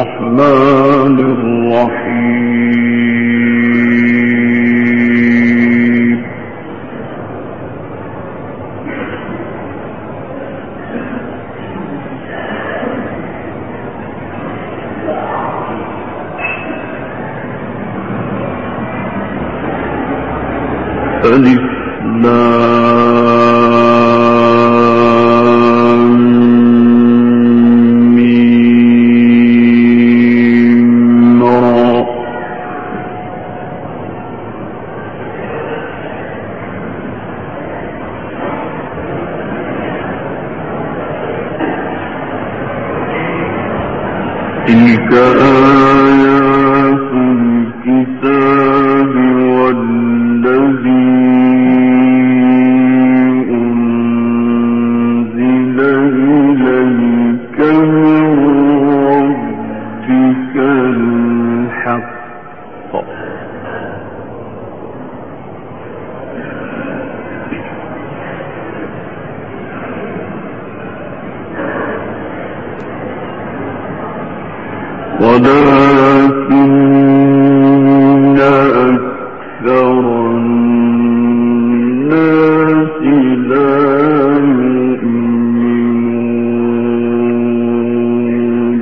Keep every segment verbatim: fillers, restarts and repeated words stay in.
الرحمن الرحيم. ألف تلك آيات الكتاب والذي أنزل إليك من ربك الحق ولكن أكثر الناس لا يؤمنون.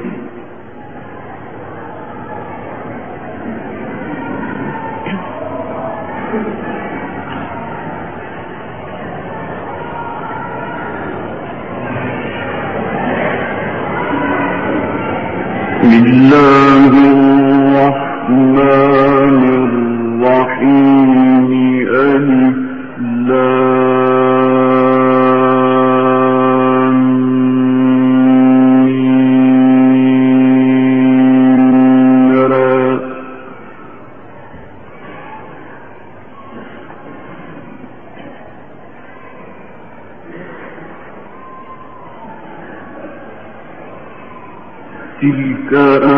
بسم الله الرحمن الرحيم. ألف لام ميم را. تلك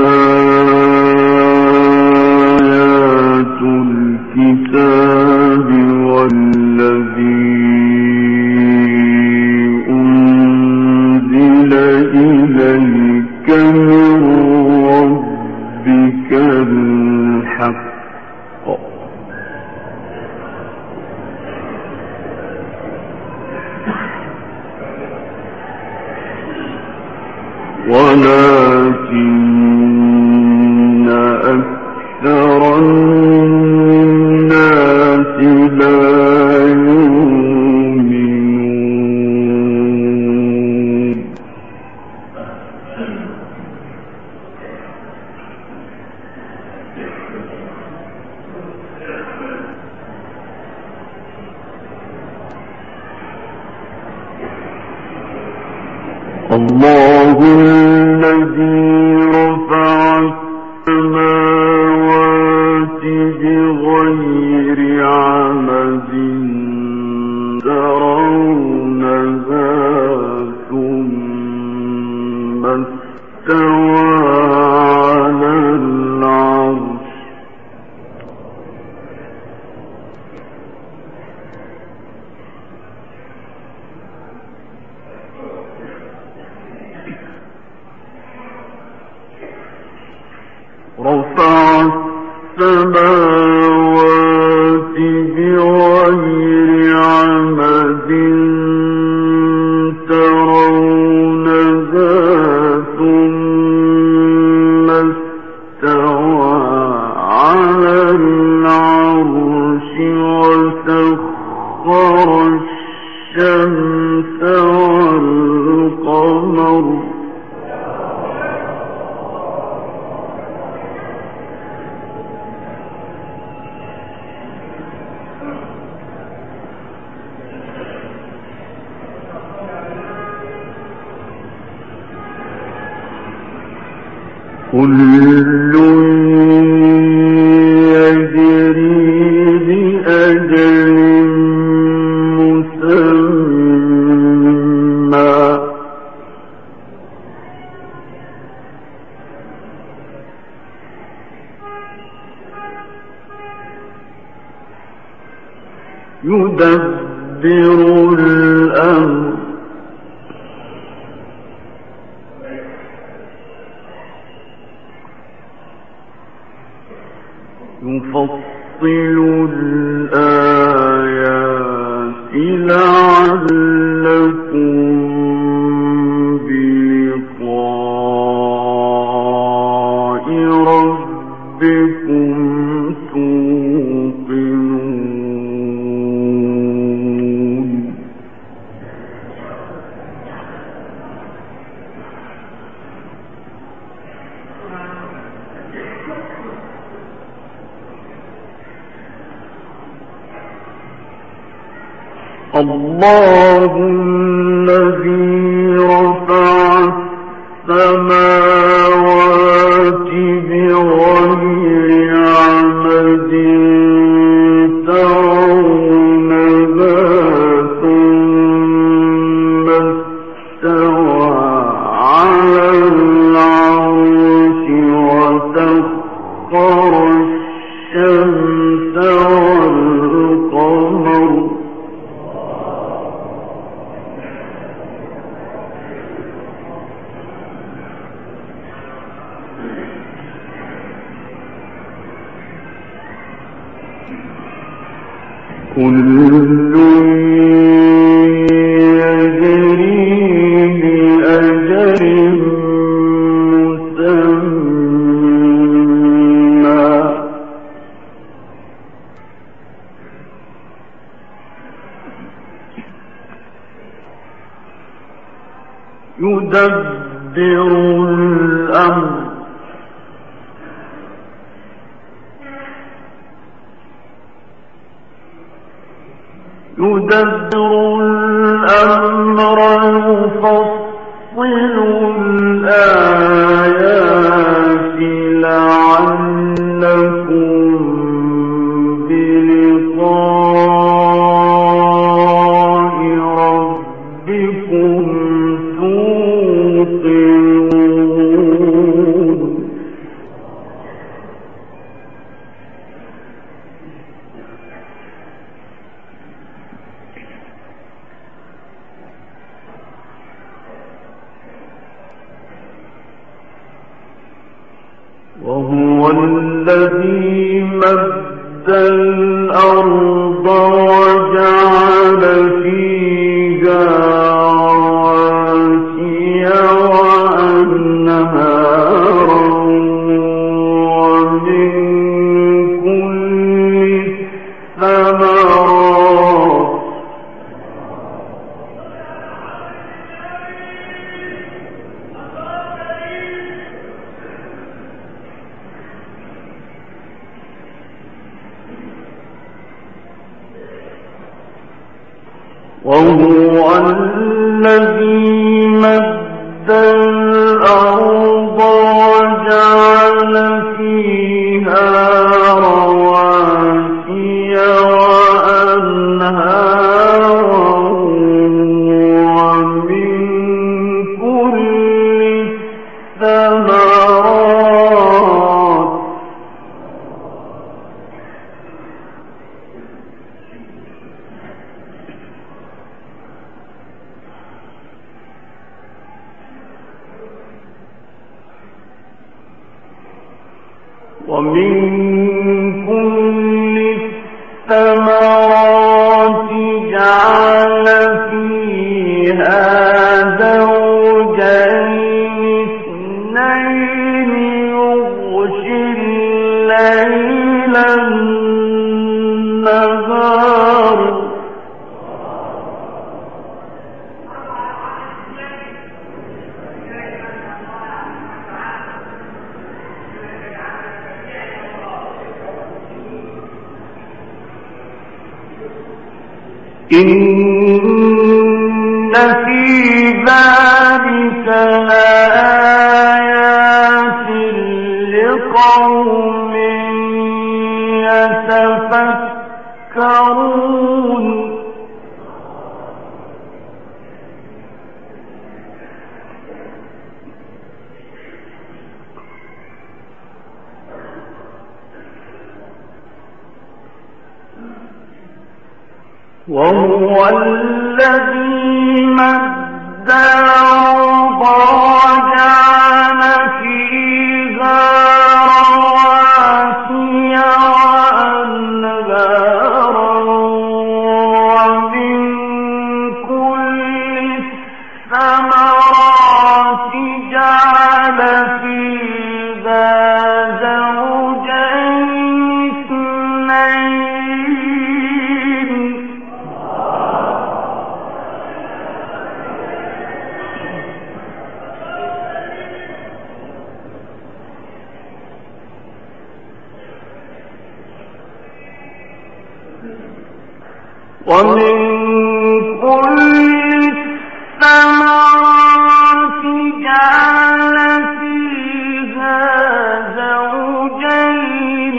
آيات الكتاب والذي أنزل إليك من ربك الحق ولكن أكثر الناس لا يؤمنون. الله الذي رفع السماوات بغير عمد ترونها ثم استوى على العرش رفع السماوات بغير عمد ترونها ثم استوى على العرش وسخر الشمس والقمر كل يجري لأجل مسمى يدبر الأمر نفصل الآيات لعلكم بلقاء ربكم توقنون. الله الذي رفع السماوات بغير عمد ترونها ثم استوى على العرش وسخر الشمس والقمر كل يجري لأجل مسمى يدبر الأمر يدبر الأمر يفصل الآيات لعلكم بلقاء ربكم توقنون. وهو الذي مد الأرض وجعل فيها رواسي وأنهارا ومن كل الثمرات وهو الذي مد الأرض وجعل فيها رواسي وأنهارا ومن كل الثمرات ومن كل الثمرات جعل فيها زوجين اثنين يغشي الليل النهار إن في ذلك لآيات لقوم يتفكرون. وهو الذي مد الأرض وجعل فيها رواسي ومن كل الثمرات جعل فيها زوجين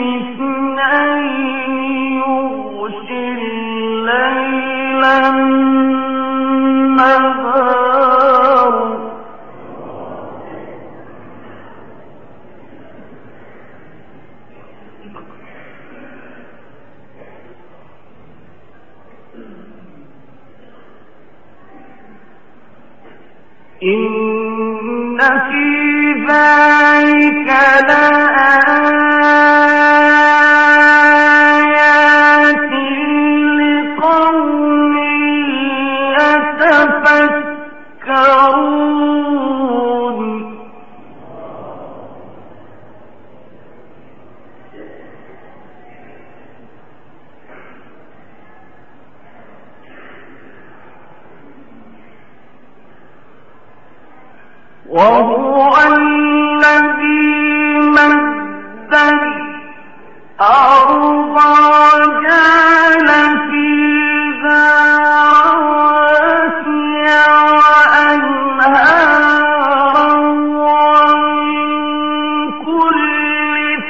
اثنين يغشي الليل النهار إن في ذلك لآيات لقوم يتفكرون وهو الذي مد الأرض وجعل فيها رواسي وأنهارا ومن كل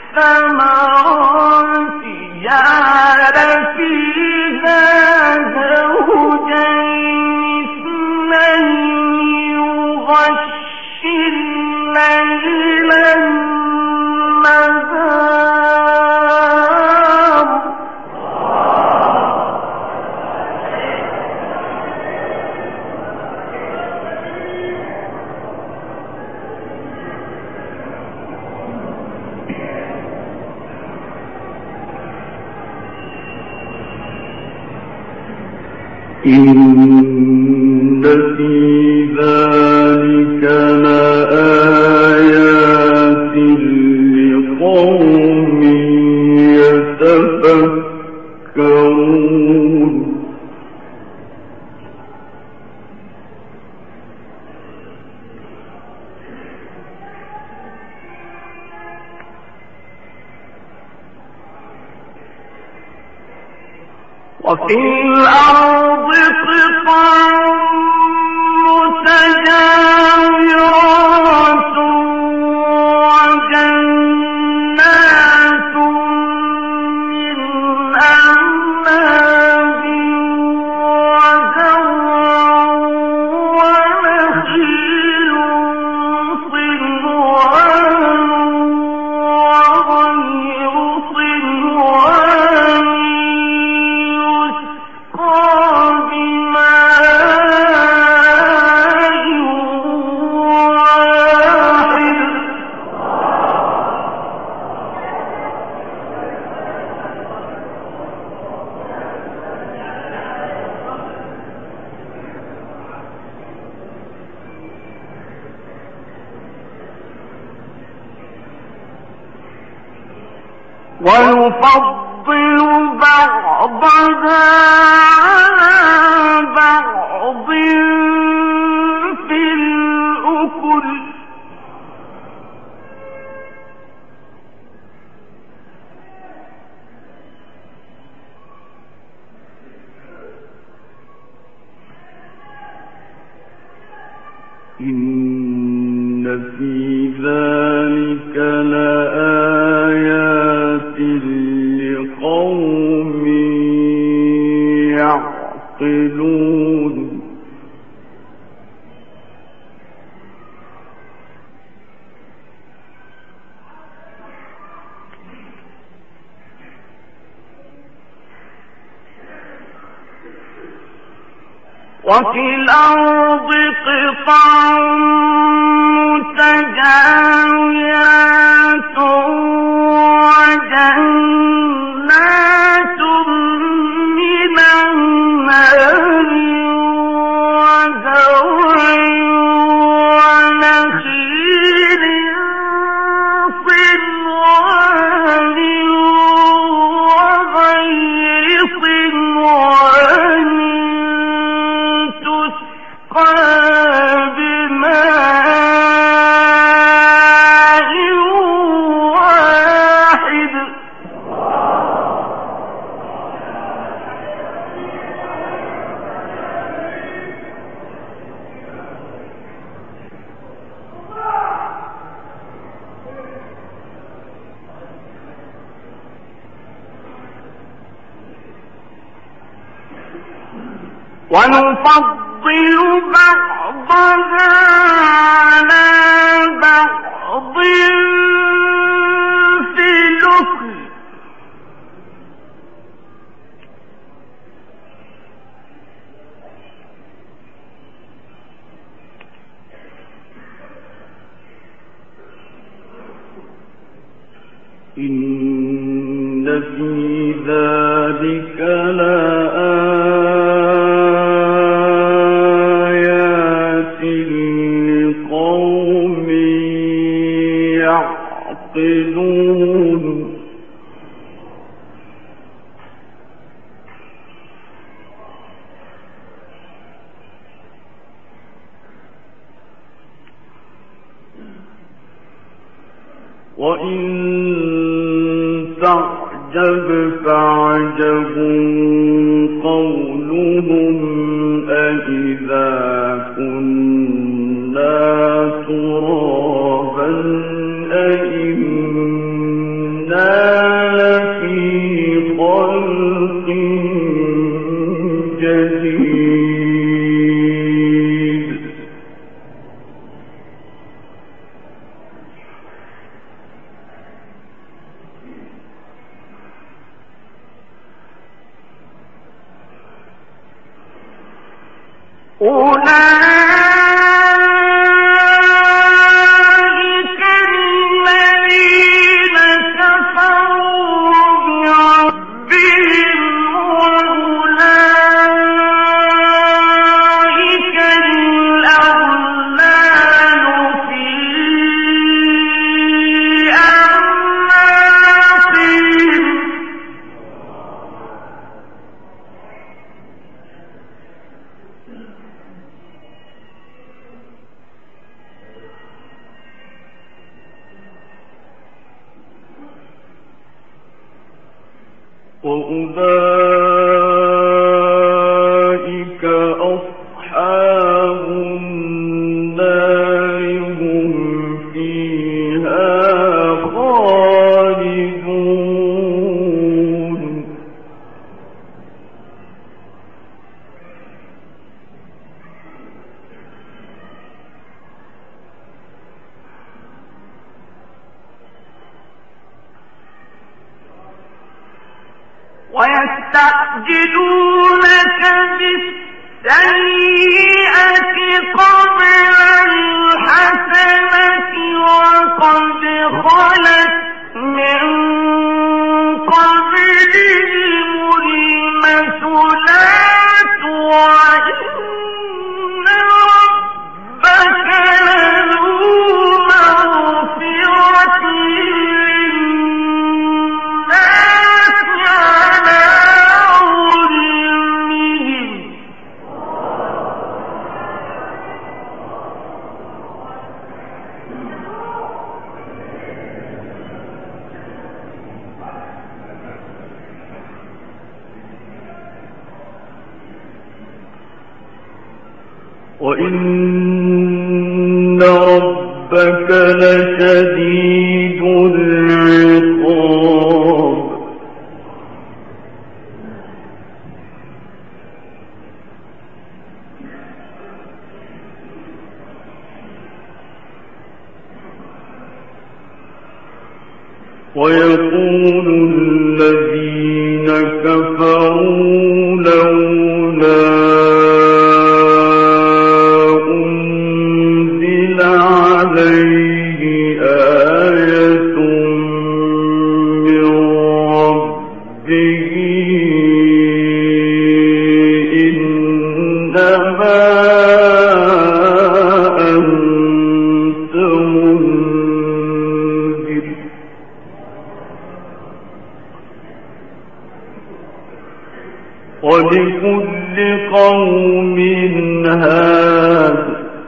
الثمرات جعل فيها زوجين اثنين يغشي الليل النهار إن في ذلك لآيات لقوم يتفكرون وفي الأرض قطع متجاورات وجنات من أعناب وزرع ونخيل صنوان وغير صنوان ويفضل بعضها على بعض في الأكل إن في ذلك لآيات لقوم يعقلون وفي الأرض قطع متجاورات وجنات من النار وزرع ونخيل صنوان وغير صنوان بماء ونفضل بعضها على بعض في الأكل إن في ذلك لآيات لقوم يعقلون وإن تعجب فعجب قولهم أإذا كنا ترابا أإنا لفي خلق جديد أولئك الذين كفروا بربهم وأولئك الأغلال في أعناقهم وأولئك أصحاب النار هم فيها خالدون ويستعجلونك بالسيئة قبل الحسنة وقد خلت من قبلهم المثلات وإن ربك لذو مغفرة وإن ربك لشديد العقاب ويقول الذين كفروا لولا عليه آية من ربه إنما أنت منذر ولكل قوم هاد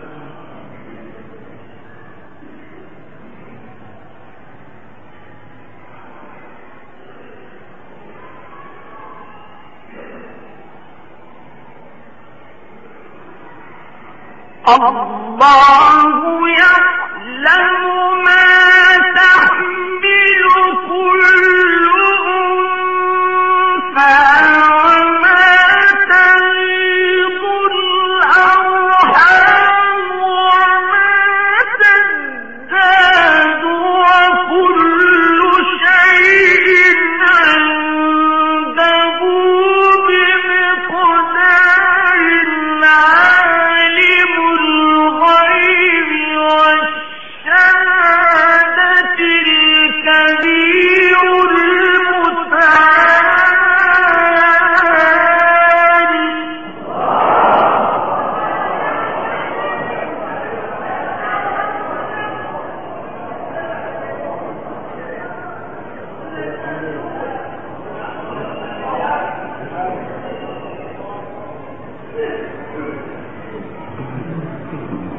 الله يعلم ما تحمل كل أنثى وما تغيض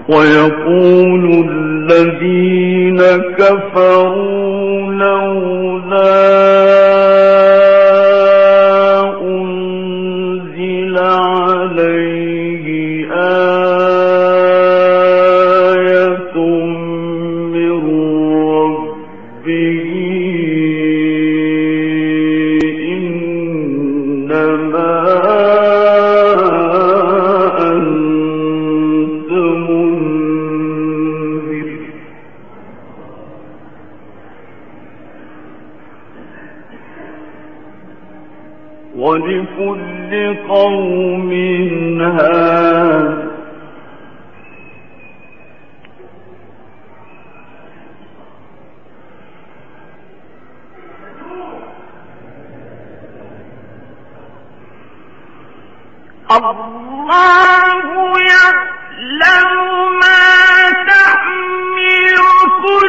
ويقول الذين كفروا لولا أنزل عليه آية من ربه إنما ولكل قوم هاد الله يعلم ما تحمل كل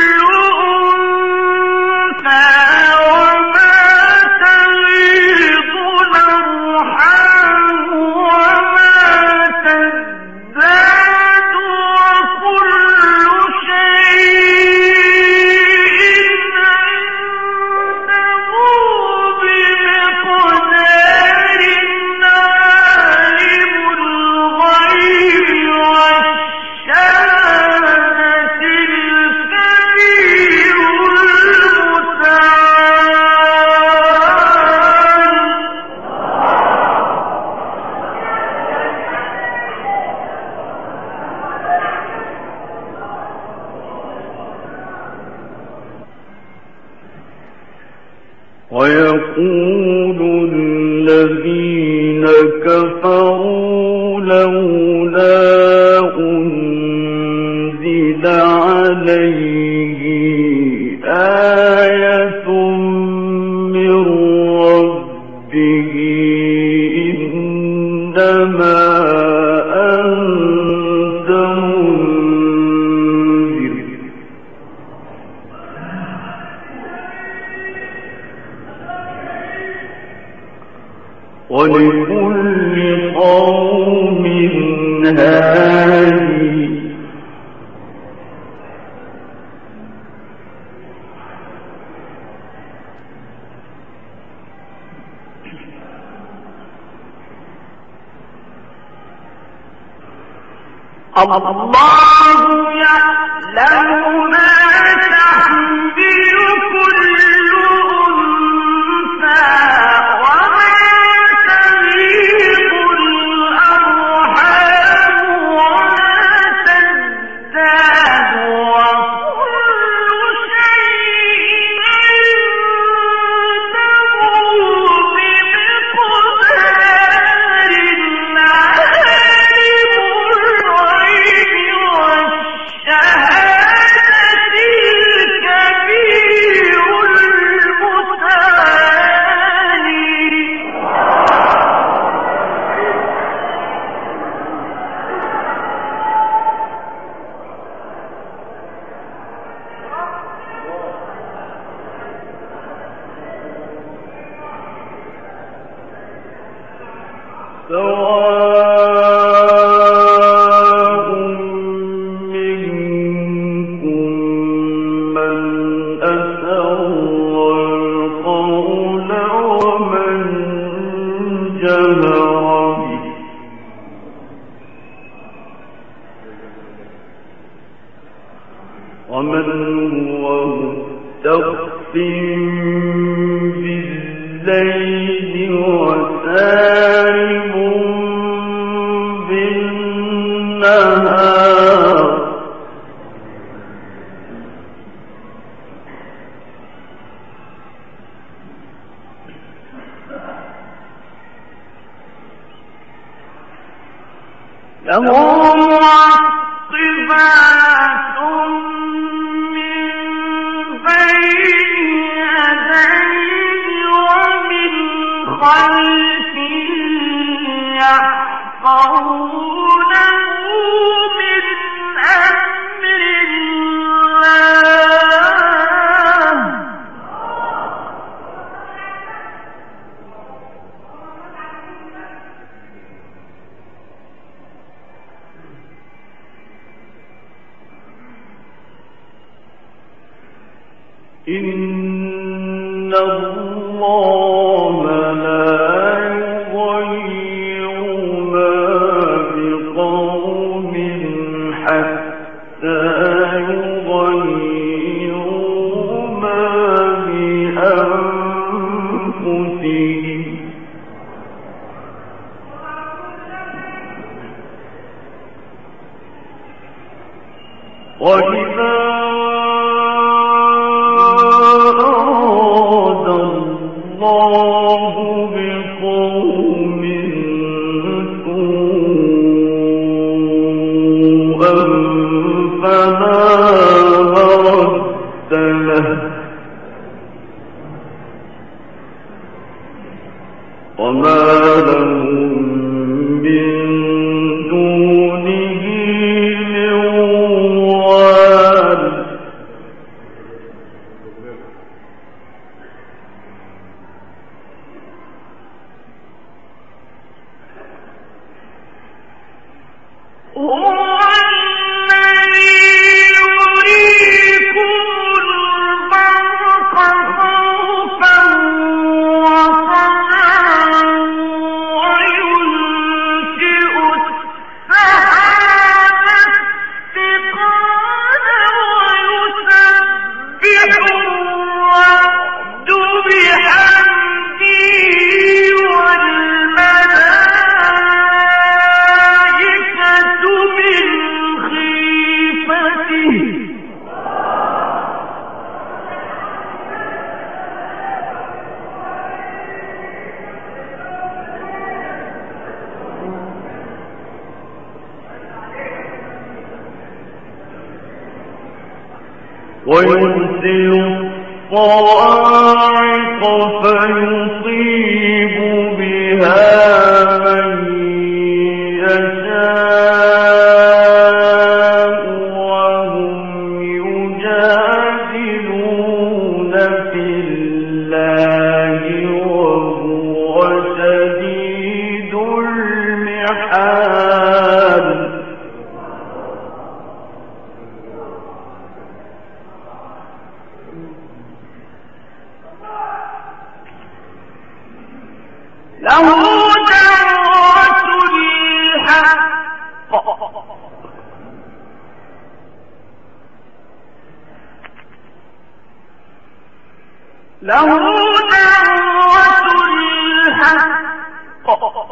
ويقول الذين كفروا لولا أنزل عليه آية من ربه إنما أنت منذر ولكل قوم هادي الله يعلم ما تحمل كل أنثى سواء منكم من أسر القول ومن جهر به ومن هو مستخف بالليل وسارب بالنهار له معقبات من بين يديه ومن خلفه يحفظونه من أمر الله إن الله لا يغير ما بقوم حتى يغيروا ما بأنفسهم وإذا أراد الله بقوم سوءا فلا مرد له وما لهم من دونه من وال هو الذي يريكم البرق خوفا وطمعا وينشئ السحاب الثقال ويسبح الرعد بحمده والملائكة من خيفته ويرسل الصواعق فيصيب بها من يشاء وهم يجادلون في الله وهو شديد المحال له دعوة الحق له دعوة الحق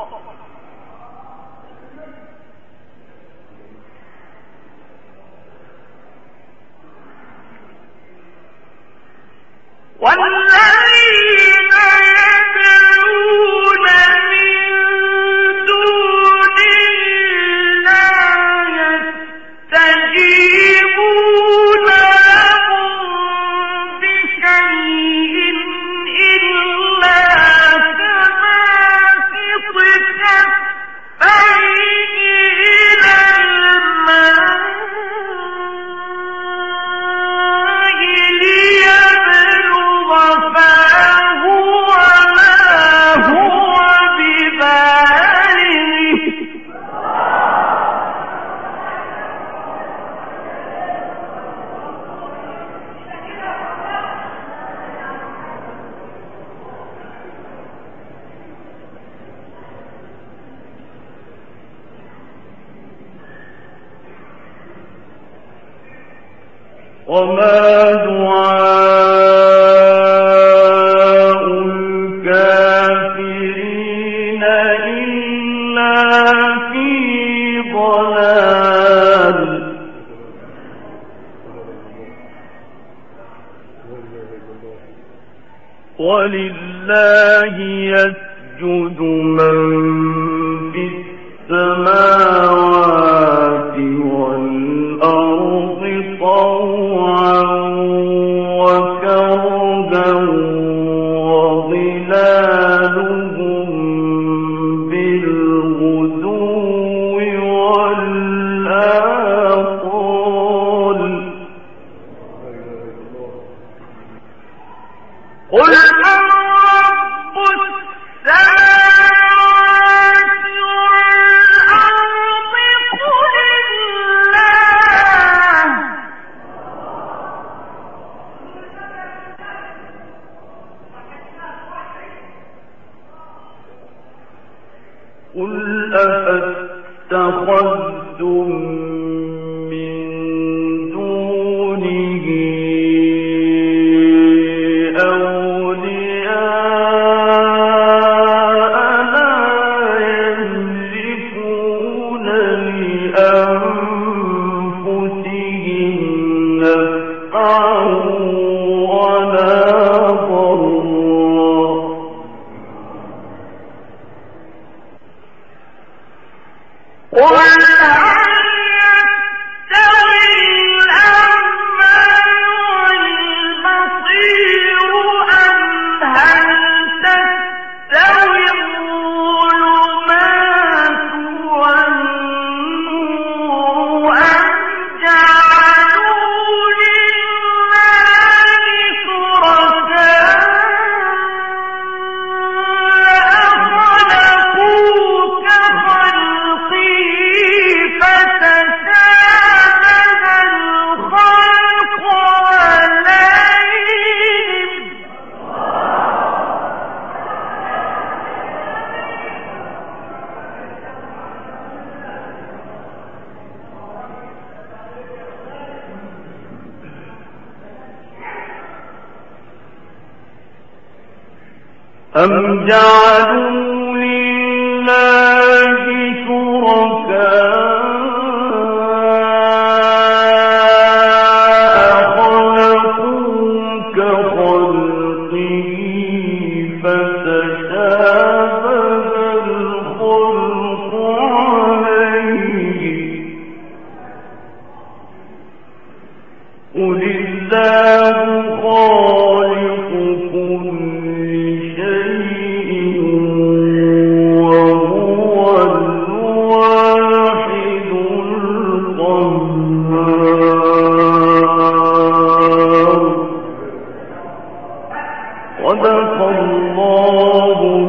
والذين يدعون من دون الله يستجيبون لهم بشيء إلا كباسط كفيه إلى الماء ليبلغ فاه وما هو ببالغه وما دعاء الكافرين إلا في ضلال ولله يسجد من في السماوات والأرض طوعا وكرها وظلالهم بالغدو والآصال قل من رب السماوات والأرض اتخذتم من دونه أولياء لا يملكون لأنفسهم نفعا ولا ضرا قل أم جعلوا لله شركاء خلقوا كخلقه فتشابه الخلق عليه قل الله خالق كل شيء وهو الواحد القهار صدق الله